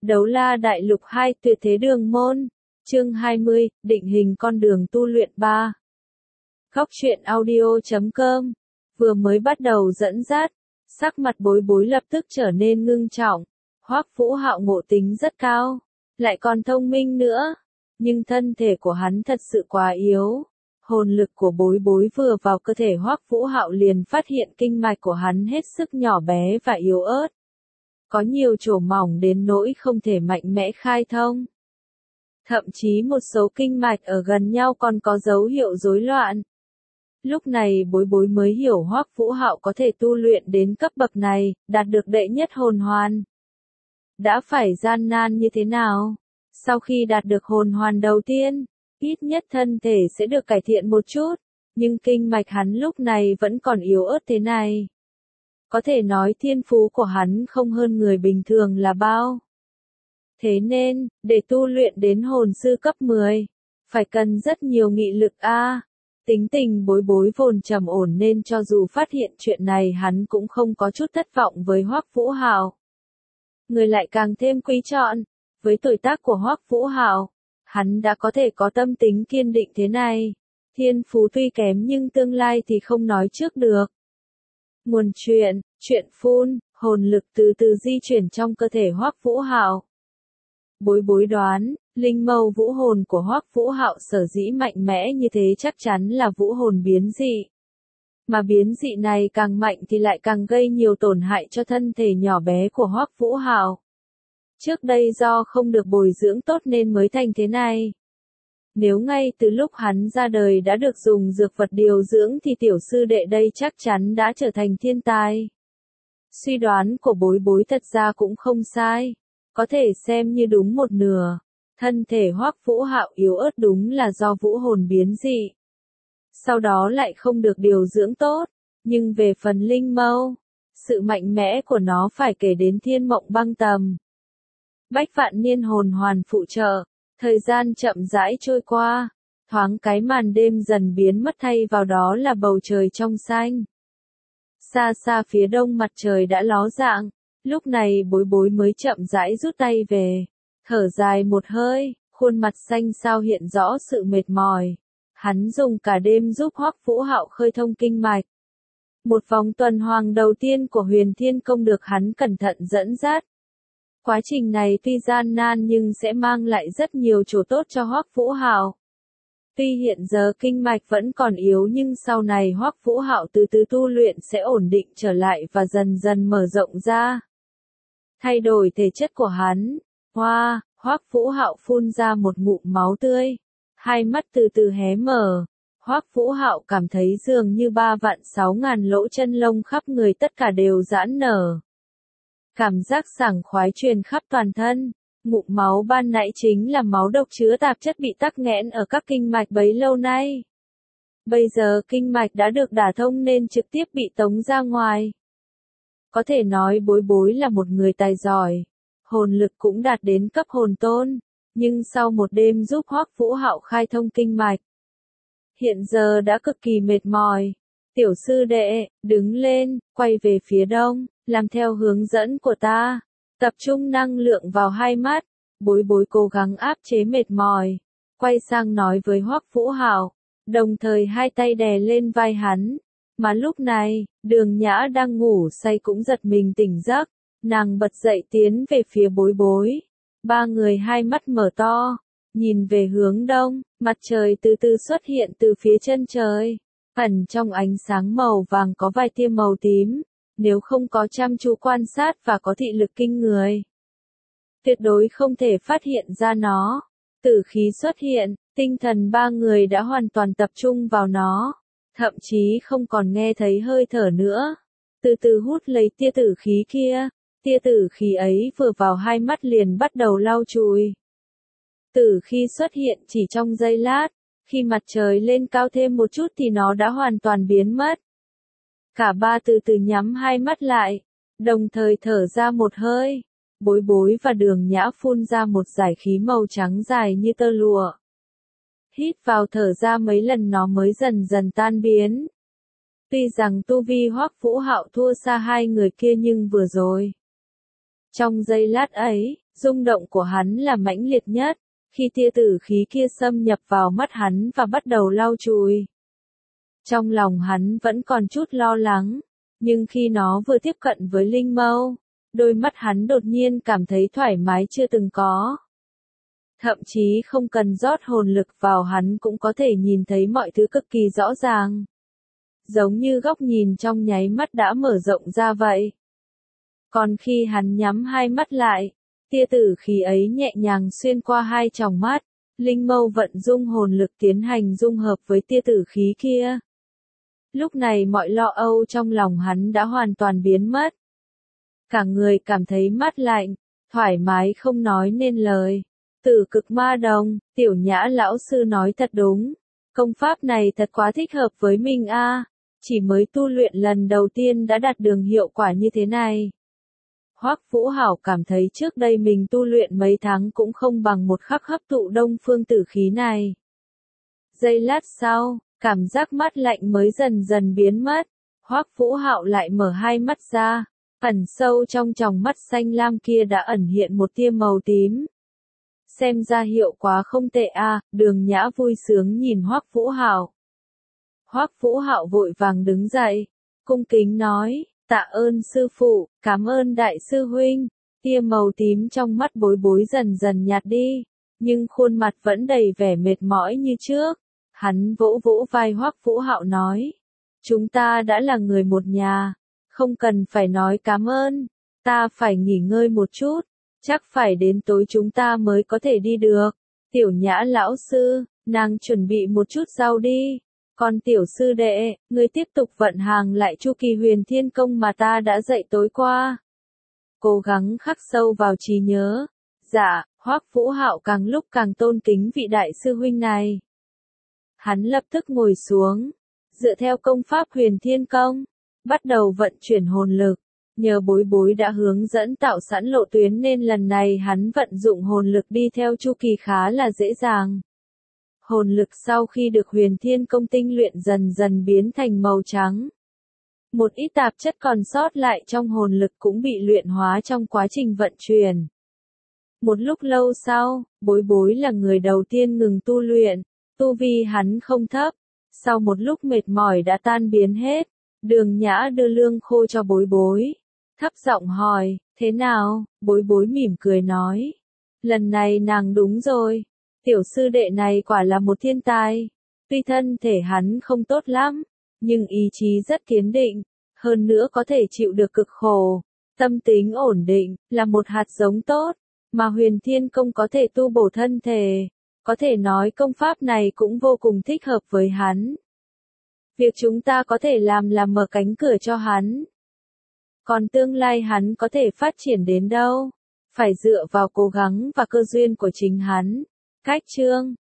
Đấu La Đại Lục 2 Tuyệt Thế Đường Môn, chương 20, định hình con đường tu luyện 3. Góc truyện audio.com, vừa mới bắt đầu dẫn dắt, sắc mặt Bối Bối lập tức trở nên ngưng trọng. Hoắc Vũ Hạo ngộ tính rất cao, lại còn thông minh nữa, nhưng thân thể của hắn thật sự quá yếu. Hồn lực của Bối Bối vừa vào cơ thể Hoắc Vũ Hạo liền phát hiện kinh mạch của hắn hết sức nhỏ bé và yếu ớt. Có nhiều chỗ mỏng đến nỗi không thể mạnh mẽ khai thông. Thậm chí một số kinh mạch ở gần nhau còn có dấu hiệu rối loạn. Lúc này Bối Bối mới hiểu Hoắc Vũ Hạo có thể tu luyện đến cấp bậc này, đạt được đệ nhất hồn hoàn. Đã phải gian nan như thế nào? Sau khi đạt được hồn hoàn đầu tiên, ít nhất thân thể sẽ được cải thiện một chút, nhưng kinh mạch hắn lúc này vẫn còn yếu ớt thế này. Có thể nói thiên phú của hắn không hơn người bình thường là bao. Thế nên, để tu luyện đến hồn sư cấp 10, phải cần rất nhiều nghị lực a. Tính tình Bối Bối vốn trầm ổn nên cho dù phát hiện chuyện này hắn cũng không có chút thất vọng với Hoắc Vũ Hạo. Người lại càng thêm quý trọng, với tuổi tác của Hoắc Vũ Hạo, hắn đã có thể có tâm tính kiên định thế này. Thiên phú tuy kém nhưng tương lai thì không nói trước được. Nguồn chuyện phun, hồn lực từ từ di chuyển trong cơ thể Hoắc Vũ Hạo. Bối Bối đoán, linh mâu vũ hồn của Hoắc Vũ Hạo sở dĩ mạnh mẽ như thế chắc chắn là vũ hồn biến dị. Mà biến dị này càng mạnh thì lại càng gây nhiều tổn hại cho thân thể nhỏ bé của Hoắc Vũ Hạo. Trước đây do không được bồi dưỡng tốt nên mới thành thế này. Nếu ngay từ lúc hắn ra đời đã được dùng dược vật điều dưỡng thì tiểu sư đệ đây chắc chắn đã trở thành thiên tài. Suy đoán của Bối Bối thật ra cũng không sai, có thể xem như đúng một nửa. Thân thể Hoắc Vũ Hạo yếu ớt đúng là do vũ hồn biến dị. Sau đó lại không được điều dưỡng tốt, nhưng về phần linh mâu, sự mạnh mẽ của nó phải kể đến Thiên Mộng Băng Tầm. Bách Vạn Niên hồn hoàn phụ trợ. Thời gian chậm rãi trôi qua, thoáng cái màn đêm dần biến mất thay vào đó là bầu trời trong xanh. Xa xa phía đông mặt trời đã ló dạng, lúc này Bối Bối mới chậm rãi rút tay về, thở dài một hơi, khuôn mặt xanh xao hiện rõ sự mệt mỏi. Hắn dùng cả đêm giúp Hoắc Vũ Hạo khơi thông kinh mạch. Một vòng tuần hoàn đầu tiên của Huyền Thiên Công được hắn cẩn thận dẫn dắt. Quá trình này tuy gian nan nhưng sẽ mang lại rất nhiều chỗ tốt cho Hoắc Vũ Hạo. Tuy hiện giờ kinh mạch vẫn còn yếu nhưng sau này Hoắc Vũ Hạo từ từ tu luyện sẽ ổn định trở lại và dần dần mở rộng ra. Thay đổi thể chất của hắn. Hoắc Vũ Hạo phun ra một ngụm máu tươi. Hai mắt từ từ hé mở. Hoắc Vũ Hạo cảm thấy dường như 3.600.000 lỗ chân lông khắp người tất cả đều giãn nở. Cảm giác sảng khoái truyền khắp toàn thân. Ngụm máu ban nãy chính là máu độc chứa tạp chất bị tắc nghẽn ở các kinh mạch bấy lâu nay. Bây giờ kinh mạch đã được đả thông nên trực tiếp bị tống ra ngoài. Có thể nói Bối Bối là một người tài giỏi. Hồn lực cũng đạt đến cấp hồn tôn. Nhưng sau một đêm giúp Hoắc Vũ Hạo khai thông kinh mạch, hiện giờ đã cực kỳ mệt mỏi. Tiểu sư đệ, đứng lên, quay về phía đông, làm theo hướng dẫn của ta. Tập trung năng lượng vào hai mắt. Bối Bối cố gắng áp chế mệt mỏi, quay sang nói với Hoắc Vũ Hạo, đồng thời hai tay đè lên vai hắn. Mà lúc này, Đường Nhã đang ngủ say cũng giật mình tỉnh giấc, nàng bật dậy tiến về phía Bối Bối. Ba người hai mắt mở to, nhìn về hướng đông, mặt trời từ từ xuất hiện từ phía chân trời. Ẩn trong ánh sáng màu vàng có vài tia màu tím, nếu không có chăm chú quan sát và có thị lực kinh người, tuyệt đối không thể phát hiện ra nó. Tử khí xuất hiện, tinh thần ba người đã hoàn toàn tập trung vào nó, thậm chí không còn nghe thấy hơi thở nữa. Từ từ hút lấy tia tử khí kia, tia tử khí ấy vừa vào hai mắt liền bắt đầu lau chùi. Tử khí xuất hiện chỉ trong giây lát, khi mặt trời lên cao thêm một chút thì nó đã hoàn toàn biến mất. Cả ba từ từ nhắm hai mắt lại, đồng thời thở ra một hơi. Bối Bối và Đường Nhã phun ra một dải khí màu trắng dài như tơ lụa. Hít vào thở ra mấy lần nó mới dần dần tan biến. Tuy rằng tu vi Hoắc Vũ Hạo thua xa hai người kia nhưng vừa rồi, trong giây lát ấy, Rung động của hắn là mãnh liệt nhất, khi tia tử khí kia xâm nhập vào mắt hắn và bắt đầu lau chùi. Trong lòng hắn vẫn còn chút lo lắng, nhưng khi nó vừa tiếp cận với linh mâu, đôi mắt hắn đột nhiên cảm thấy thoải mái chưa từng có. Thậm chí không cần rót hồn lực vào hắn cũng có thể nhìn thấy mọi thứ cực kỳ rõ ràng. Giống như góc nhìn trong nháy mắt đã mở rộng ra vậy. Còn khi hắn nhắm hai mắt lại, tia tử khí ấy nhẹ nhàng xuyên qua hai tròng mắt, linh mâu vận dung hồn lực tiến hành dung hợp với tia tử khí kia. Lúc này mọi lo âu trong lòng hắn đã hoàn toàn biến mất. Cả người cảm thấy mát lạnh, thoải mái không nói nên lời. Tử cực ma đồng, Tiểu Nhã lão sư nói thật đúng. Công pháp này thật quá thích hợp với mình a. Chỉ mới tu luyện lần đầu tiên đã đạt được hiệu quả như thế này. Hoắc Vũ Hảo cảm thấy trước đây mình tu luyện mấy tháng cũng không bằng một khắc hấp thụ đông phương tử khí này. Giây lát sau, cảm giác mát lạnh mới dần dần biến mất. Hoắc Vũ Hạo lại mở hai mắt ra, ẩn sâu trong tròng mắt xanh lam kia đã ẩn hiện một tia màu tím. Xem ra hiệu quả không tệ a, Đường Nhã vui sướng nhìn Hoắc Vũ Hạo. Hoắc Vũ Hạo vội vàng đứng dậy, cung kính nói, tạ ơn sư phụ, cảm ơn đại sư huynh. Tia màu tím trong mắt Bối Bối dần dần nhạt đi, nhưng khuôn mặt vẫn đầy vẻ mệt mỏi như trước. Hắn vỗ vỗ vai Hoắc Vũ Hạo nói, chúng ta đã là người một nhà, không cần phải nói cảm ơn, ta phải nghỉ ngơi một chút, chắc phải đến tối chúng ta mới có thể đi được. Tiểu Nhã lão sư, nàng chuẩn bị một chút rau đi, còn tiểu sư đệ, ngươi tiếp tục vận hàng lại chu kỳ huyền thiên công mà ta đã dạy tối qua. Cố gắng khắc sâu vào trí nhớ. Dạ, Hoắc Vũ Hạo càng lúc càng tôn kính vị đại sư huynh này. Hắn lập tức ngồi xuống, dựa theo công pháp huyền thiên công, bắt đầu vận chuyển hồn lực. Nhờ Bối Bối đã hướng dẫn tạo sẵn lộ tuyến nên lần này hắn vận dụng hồn lực đi theo chu kỳ khá là dễ dàng. Hồn lực sau khi được huyền thiên công tinh luyện dần dần biến thành màu trắng. Một ít tạp chất còn sót lại trong hồn lực cũng bị luyện hóa trong quá trình vận chuyển. Một lúc lâu sau, Bối Bối là người đầu tiên ngừng tu luyện, tu vi hắn không thấp, sau một lúc mệt mỏi đã tan biến hết. Đường Nhã đưa lương khô cho Bối Bối, thấp giọng hỏi, thế nào? Bối Bối mỉm cười nói, lần này nàng đúng rồi, tiểu sư đệ này quả là một thiên tài. Tuy thân thể hắn không tốt lắm, nhưng ý chí rất kiên định, hơn nữa có thể chịu được cực khổ, tâm tính ổn định, là một hạt giống tốt, mà huyền thiên công có thể tu bổ thân thể, có thể nói công pháp này cũng vô cùng thích hợp với hắn. Việc chúng ta có thể làm là mở cánh cửa cho hắn. Còn tương lai hắn có thể phát triển đến đâu? Phải dựa vào cố gắng và cơ duyên của chính hắn. Cách chương